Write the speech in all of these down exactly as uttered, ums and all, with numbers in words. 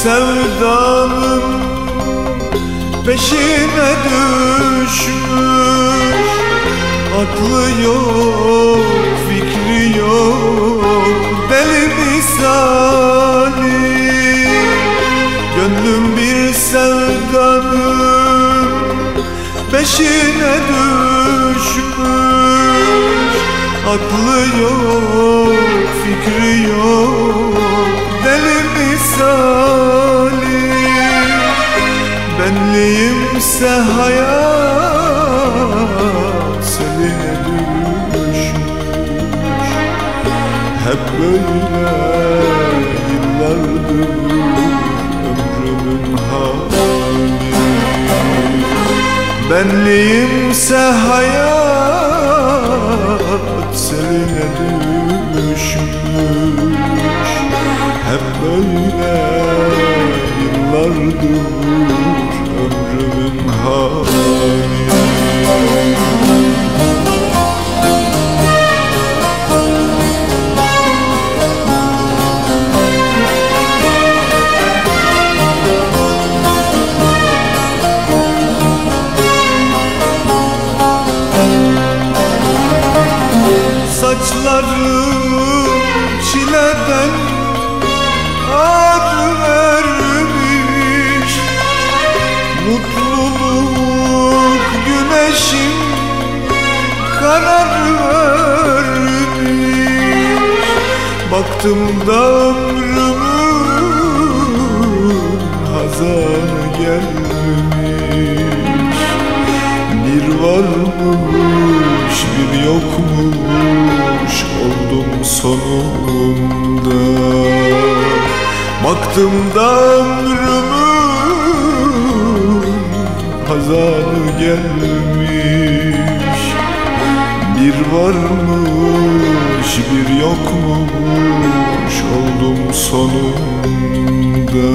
sevdanın peşine düşmüş, aklı yok, fikri yok, deli misali. Gönlüm bir sevdanın peşine düşmüş, aklı yok, fikri yok, deli misali. Benliğimse hayat seline düşmüş, hep böyle yıllardır ömrümün hali. Benliğimse hayat seline düşmüş, hep böyle yıllardır ömrümün hali. Saçlarım çileden ağrı vermiş, mutluluk güneşim karar vermiş. Baktım da ömrümün hazanı gelmiş, bir varmış bir yokmuş oldum sonunda. Baktım da ömrümün hazanı gelmiş, bir varmış bir yokmuş oldum sonunda.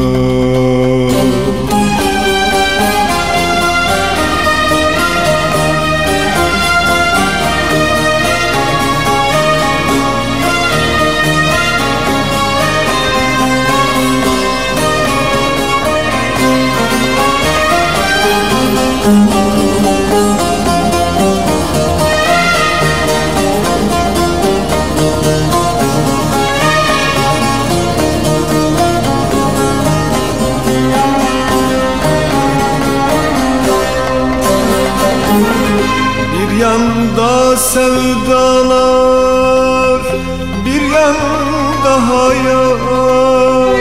Bir yanda sevdalar, bir yanda hayat.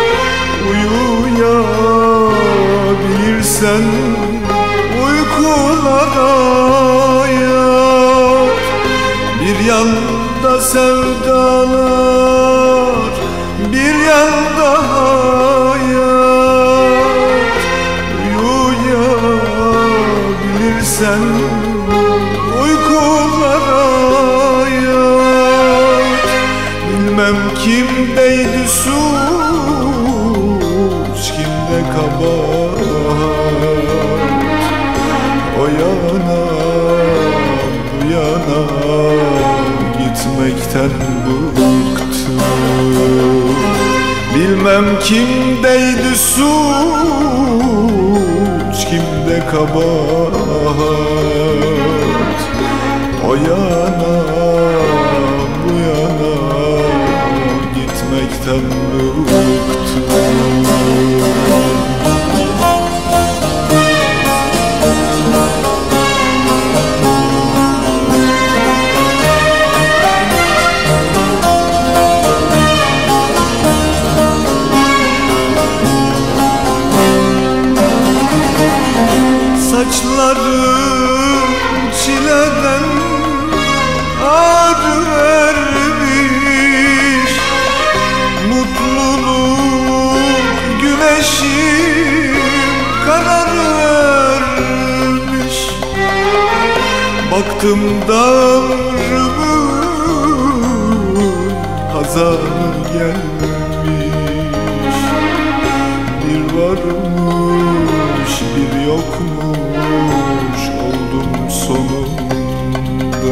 Uyuyabilirsen uykulara yat. Bir yanda sevdalar, bir yanda hayat. Uyuyabilirsen uykulara yat. Bilmem kimdeydi suç, kimde kabahat. O yana bu yana gitmekten bıktım. Bilmem kimdeydi suç, kimde kabahat. O yana bu yana gitmekten bıktım. Saçlarım çileden ağrı vermiş, mutluluk güneşim karar vermiş. Baktım da ömrümün hazanı gelmiş, bir varmış bir yokmuş oldum sonunda.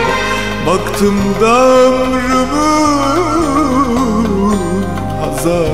Baktım da ömrümün hazanı